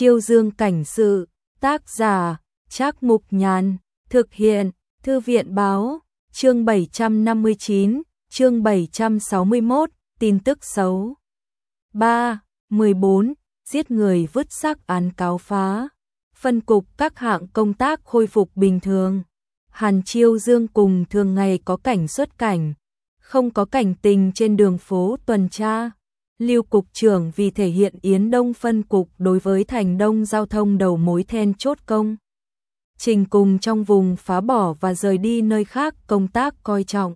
Chiêu Dương cảnh sự, tác giả, Trác Mục Nhàn, thực hiện, Thư viện báo, chương 759, chương 761, tin tức xấu. 14. Giết người vứt xác án cáo phá. Phân cục các hạng công tác khôi phục bình thường. Hàn Chiêu Dương cùng thường ngày có cảnh xuất cảnh, không có cảnh tình trên đường phố tuần tra. Lưu cục trưởng vì thể hiện Yến Đông phân cục đối với thành đông giao thông đầu mối then chốt công trình cùng trong vùng phá bỏ và rời đi nơi khác công tác coi trọng,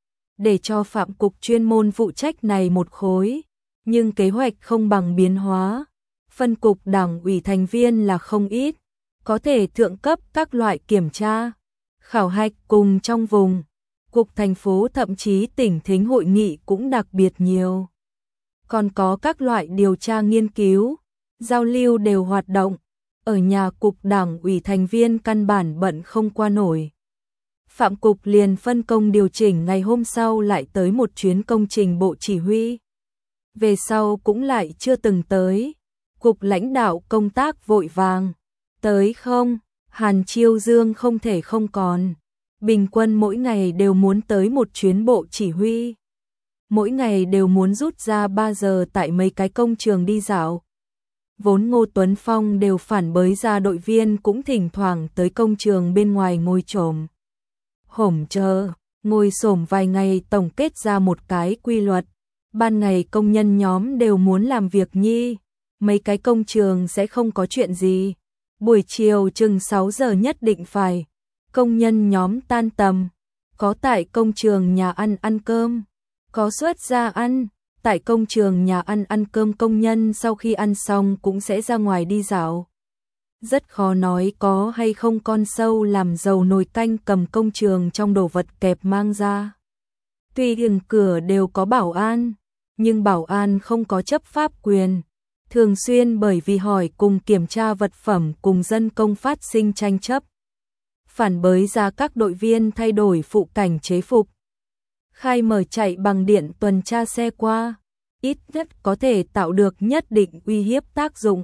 để cho phạm cục chuyên môn phụ trách này một khối, nhưng kế hoạch không bằng biến hóa. Phân cục đảng ủy thành viên là không ít, có thể thượng cấp các loại kiểm tra, khảo hạch cùng trong vùng, cục thành phố thậm chí tỉnh thính hội nghị cũng đặc biệt nhiều. Còn có các loại điều tra nghiên cứu, giao lưu đều hoạt động, ở nhà cục đảng ủy thành viên căn bản bận không qua nổi. Phạm cục liền phân công điều chỉnh ngày hôm sau lại tới một chuyến công trình bộ chỉ huy. Về sau cũng lại chưa từng tới, cục lãnh đạo công tác vội vàng. Tới không, Hàn Chiêu Dương không thể không còn. Bình quân mỗi ngày đều muốn tới một chuyến bộ chỉ huy. Mỗi ngày đều muốn rút ra 3 giờ tại mấy cái công trường đi dạo. Vốn Ngô Tuấn Phong đều phản bới ra đội viên cũng thỉnh thoảng tới công trường bên ngoài ngồi trồm hổm chờ, ngồi xổm vài ngày tổng kết ra một cái quy luật. Ban ngày công nhân nhóm đều muốn làm việc nhi, mấy cái công trường sẽ không có chuyện gì. Buổi chiều chừng 6 giờ nhất định phải, công nhân nhóm tan tầm, có tại công trường nhà ăn ăn cơm, có xuất ra ăn, tại công trường nhà ăn ăn cơm công nhân sau khi ăn xong cũng sẽ ra ngoài đi dạo. Rất khó nói có hay không con sâu làm dầu nồi canh cầm công trường trong đồ vật kẹp mang ra. Tuy đường cửa đều có bảo an, nhưng bảo an không có chấp pháp quyền. Thường xuyên bởi vì hỏi cùng kiểm tra vật phẩm cùng dân công phát sinh tranh chấp. Phản bới ra các đội viên thay đổi phụ cảnh chế phục. Khai mở chạy bằng điện tuần tra xe qua, ít nhất có thể tạo được nhất định uy hiếp tác dụng.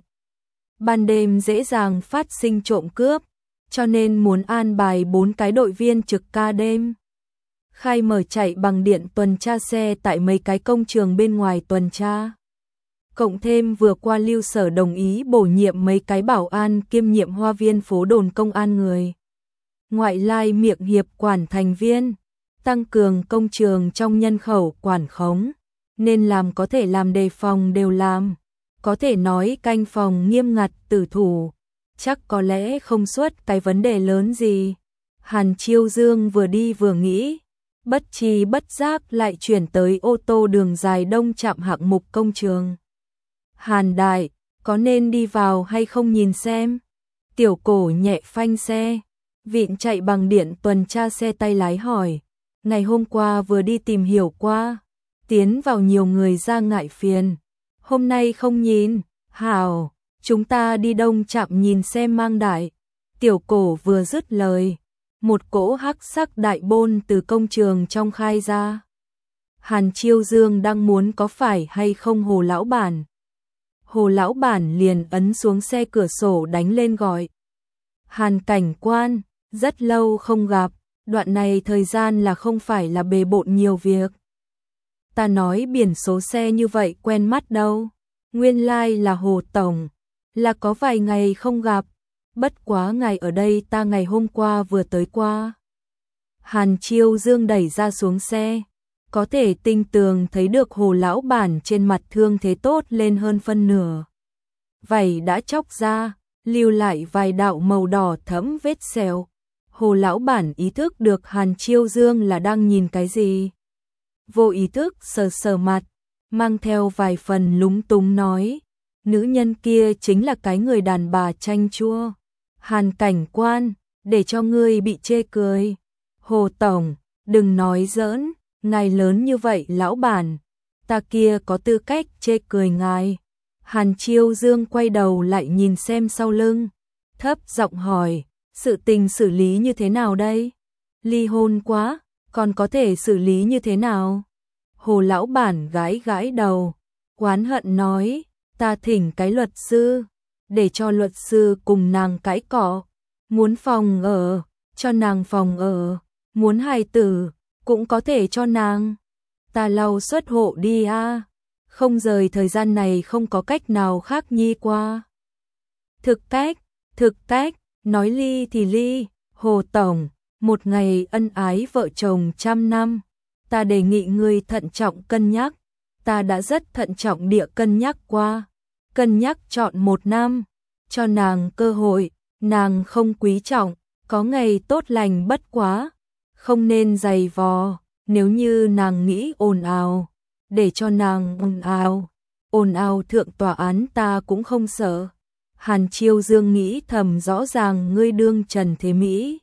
Ban đêm dễ dàng phát sinh trộm cướp, cho nên muốn an bài 4 cái đội viên trực ca đêm. Khai mở chạy bằng điện tuần tra xe tại mấy cái công trường bên ngoài tuần tra. Cộng thêm vừa qua Lưu Sở đồng ý bổ nhiệm mấy cái bảo an kiêm nhiệm hoa viên phố đồn công an người. Ngoại lai miệng hiệp quản thành viên, tăng cường công trường trong nhân khẩu quản khống, nên làm có thể làm đề phòng đều làm, có thể nói canh phòng nghiêm ngặt tử thủ, chắc có lẽ không xuất cái vấn đề lớn gì. Hàn Chiêu Dương vừa đi vừa nghĩ, bất tri bất giác lại chuyển tới ô tô đường dài đông trạm hạng mục công trường. Hàn đại, có nên đi vào hay không nhìn xem? Tiểu Cổ nhẹ phanh xe, vịn chạy bằng điện tuần tra xe tay lái hỏi. Ngày hôm qua vừa đi tìm hiểu qua, tiến vào nhiều người ra ngại phiền. Hôm nay không nhìn, hảo, chúng ta đi đông trạm nhìn xem mang đại. Tiểu Cổ vừa dứt lời, một cỗ hắc sắc đại bôn từ công trường trong khai ra. Hàn Chiêu Dương đang muốn có phải hay không Hồ lão bản. Hồ lão bản liền ấn xuống xe cửa sổ đánh lên gọi. Hàn cảnh quan, rất lâu không gặp, đoạn này thời gian là không phải là bề bộn nhiều việc. Ta nói biển số xe như vậy quen mắt đâu, nguyên lai là Hồ tổng, là có vài ngày không gặp, bất quá ngày ở đây ta ngày hôm qua vừa tới qua. Hàn Chiêu Dương đẩy ra xuống xe, có thể tinh tường thấy được Hồ lão bản trên mặt thương thế tốt lên hơn phân nửa. Vảy đã chóc ra, lưu lại vài đạo màu đỏ thẫm vết sẹo. Hồ lão bản ý thức được Hàn Chiêu Dương là đang nhìn cái gì. Vô ý thức sờ sờ mặt, mang theo vài phần lúng túng nói, nữ nhân kia chính là cái người đàn bà chanh chua. Hàn cảnh quan, để cho ngươi bị chê cười. Hồ tổng, đừng nói giỡn, ngài lớn như vậy lão bản, ta kia có tư cách chê cười ngài. Hàn Chiêu Dương quay đầu lại nhìn xem sau lưng, thấp giọng hỏi, sự tình xử lý như thế nào đây? Ly hôn quá, còn có thể xử lý như thế nào? Hồ lão bản gãi gãi đầu, oán hận nói, ta thỉnh cái luật sư, để cho luật sư cùng nàng cãi cọ, muốn phòng ở, cho nàng phòng ở, muốn hài tử, cũng có thể cho nàng. Ta lau xuất hộ đi a, không rời thời gian này không có cách nào khác nhi qua. Thực cách, nói ly thì ly, Hồ Tổng, một ngày ân ái vợ chồng 100 năm, ta đề nghị ngươi thận trọng cân nhắc, ta đã rất thận trọng địa cân nhắc qua, cân nhắc chọn 1 năm, cho nàng cơ hội, nàng không quý trọng, có ngày tốt lành bất quá, không nên giày vò, nếu như nàng nghĩ ồn ào, để cho nàng ồn ào thượng tòa án ta cũng không sợ. Hàn Chiêu Dương nghĩ thầm rõ ràng ngươi đương Trần Thế Mỹ.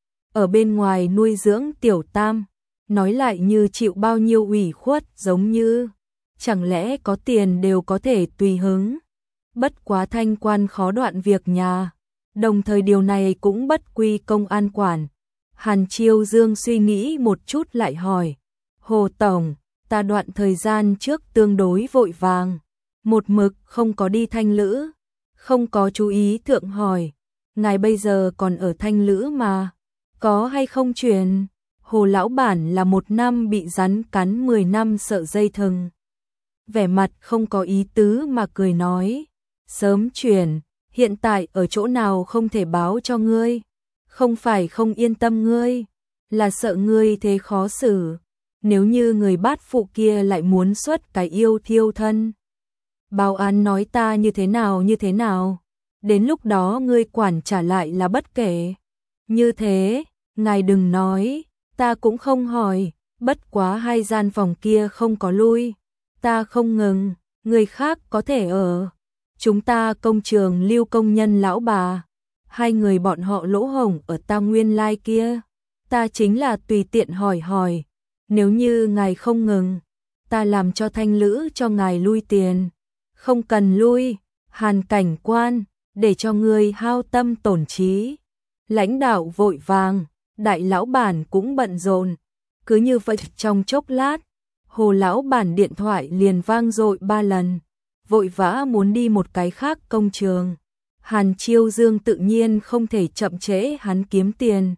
Ở bên ngoài nuôi dưỡng tiểu tam, nói lại như chịu bao nhiêu ủy khuất giống như, chẳng lẽ có tiền đều có thể tùy hứng. Bất quá thanh quan khó đoạn việc nhà, đồng thời điều này cũng bất quy công an quản. Hàn Chiêu Dương suy nghĩ một chút lại hỏi, Hồ Tổng, ta đoạn thời gian trước tương đối vội vàng, một mực không có đi Thanh Lữ, không có chú ý thượng hỏi, ngài bây giờ còn ở Thanh Lữ mà, có hay không chuyển? Hồ lão bản là 1 năm bị rắn cắn 10 năm sợ dây thừng. Vẻ mặt không có ý tứ mà cười nói, sớm chuyển, hiện tại ở chỗ nào không thể báo cho ngươi, không phải không yên tâm ngươi, là sợ ngươi thế khó xử, nếu như người bát phụ kia lại muốn xuất cái yêu thiêu thân. Báo án nói ta như thế nào, đến lúc đó ngươi quản trả lại là bất kể. Như thế, ngài đừng nói, ta cũng không hỏi, bất quá 2 gian phòng kia không có lui, ta không ngừng, người khác có thể ở. Chúng ta công trường lưu công nhân lão bà, 2 người bọn họ lỗ hổng ở ta nguyên lai kia, ta chính là tùy tiện hỏi, nếu như ngài không ngừng, ta làm cho Thanh Lữ cho ngài lui tiền. Không cần lui, Hàn cảnh quan, để cho ngươi hao tâm tổn trí. Lãnh đạo vội vàng, đại lão bản cũng bận rộn. Cứ như vậy trong chốc lát, Hồ lão bản điện thoại liền vang dội 3 lần, vội vã muốn đi một cái khác công trường. Hàn Chiêu Dương tự nhiên không thể chậm trễ hắn kiếm tiền.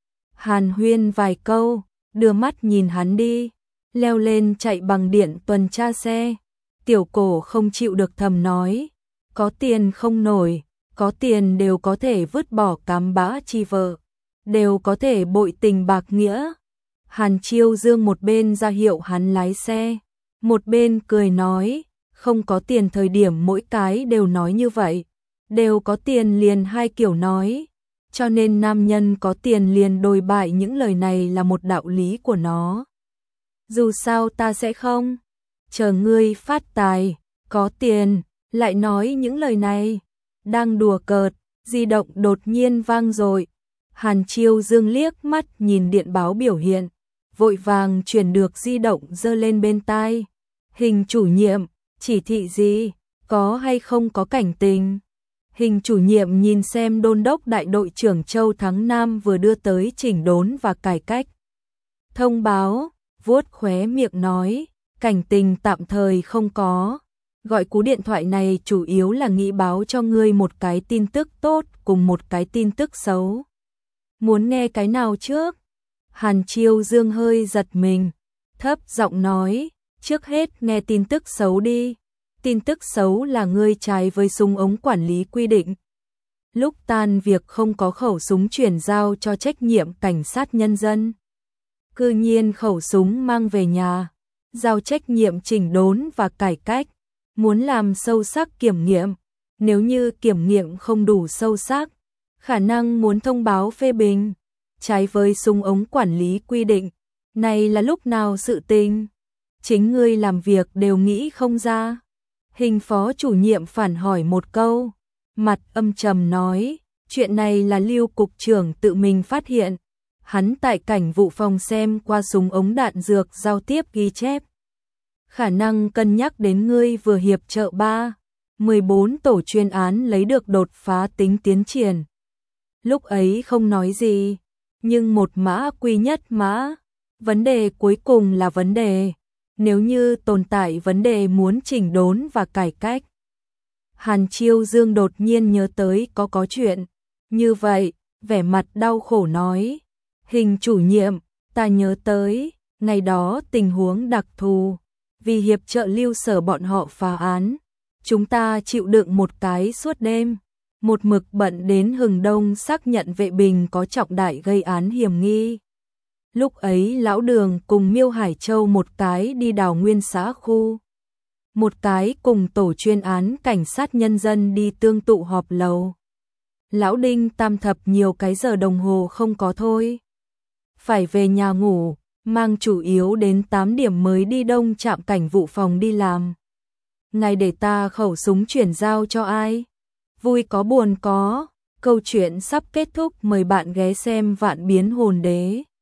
Hàn huyên vài câu, đưa mắt nhìn hắn đi, leo lên chạy bằng điện tuần tra xe. Tiểu Cổ không chịu được thầm nói, có tiền không nổi, có tiền đều có thể vứt bỏ cám bã chi vợ, đều có thể bội tình bạc nghĩa. Hàn Chiêu Dương một bên ra hiệu hắn lái xe, một bên cười nói, không có tiền thời điểm mỗi cái đều nói như vậy, đều có tiền liền 2 kiểu nói, cho nên nam nhân có tiền liền đồi bại những lời này là một đạo lý của nó. Dù sao ta sẽ không chờ ngươi phát tài, có tiền, lại nói những lời này. Đang đùa cợt, di động đột nhiên vang dội. Hàn Chiêu Dương liếc mắt nhìn điện báo biểu hiện, vội vàng chuyển được di động giơ lên bên tai. Hình chủ nhiệm, chỉ thị gì, có hay không có cảnh tình? Hình chủ nhiệm nhìn xem đôn đốc đại đội trưởng Châu Thắng Nam vừa đưa tới chỉnh đốn và cải cách. Thông báo, vuốt khóe miệng nói, cảnh tình tạm thời không có. Gọi cú điện thoại này chủ yếu là nghĩ báo cho ngươi một cái tin tức tốt cùng một cái tin tức xấu. Muốn nghe cái nào trước? Hàn Chiêu Dương hơi giật mình, thấp giọng nói, trước hết nghe tin tức xấu đi. Tin tức xấu là ngươi trái với súng ống quản lý quy định. Lúc tan việc không có khẩu súng chuyển giao cho trách nhiệm cảnh sát nhân dân. Cư nhiên khẩu súng mang về nhà, giao trách nhiệm chỉnh đốn và cải cách. Muốn làm sâu sắc kiểm nghiệm, nếu như kiểm nghiệm không đủ sâu sắc, khả năng muốn thông báo phê bình, trái với súng ống quản lý quy định, này là lúc nào sự tình, chính ngươi làm việc đều nghĩ không ra. Hình phó chủ nhiệm phản hỏi một câu, mặt âm trầm nói, chuyện này là Lưu cục trưởng tự mình phát hiện, hắn tại cảnh vụ phòng xem qua súng ống đạn dược giao tiếp ghi chép. Khả năng cân nhắc đến ngươi vừa hiệp trợ 14 tổ chuyên án lấy được đột phá tính tiến triển. Lúc ấy không nói gì, nhưng một mã quy nhất mã, vấn đề cuối cùng là vấn đề, nếu như tồn tại vấn đề muốn chỉnh đốn và cải cách. Hàn Chiêu Dương đột nhiên nhớ tới có chuyện. Như vậy, vẻ mặt đau khổ nói. Hình chủ nhiệm, ta nhớ tới, ngày đó tình huống đặc thù. Vì hiệp trợ Lưu Sở bọn họ phá án. Chúng ta chịu đựng một cái suốt đêm. Một mực bận đến hừng đông xác nhận Vệ Bình có trọng đại gây án hiểm nghi. Lúc ấy Lão Đường cùng Miêu Hải Châu một cái đi đào nguyên xã khu. Một cái cùng tổ chuyên án cảnh sát nhân dân đi tương tụ họp lầu. Lão Đinh tam thập nhiều cái giờ đồng hồ không có thôi. Phải về nhà ngủ, mang chủ yếu đến 8 điểm mới đi Đông Trạm Cảnh vụ phòng đi làm. Ngài để ta khẩu súng chuyển giao cho ai? Vui có buồn có, câu chuyện sắp kết thúc, mời bạn ghé xem Vạn Biến Hồn Đế.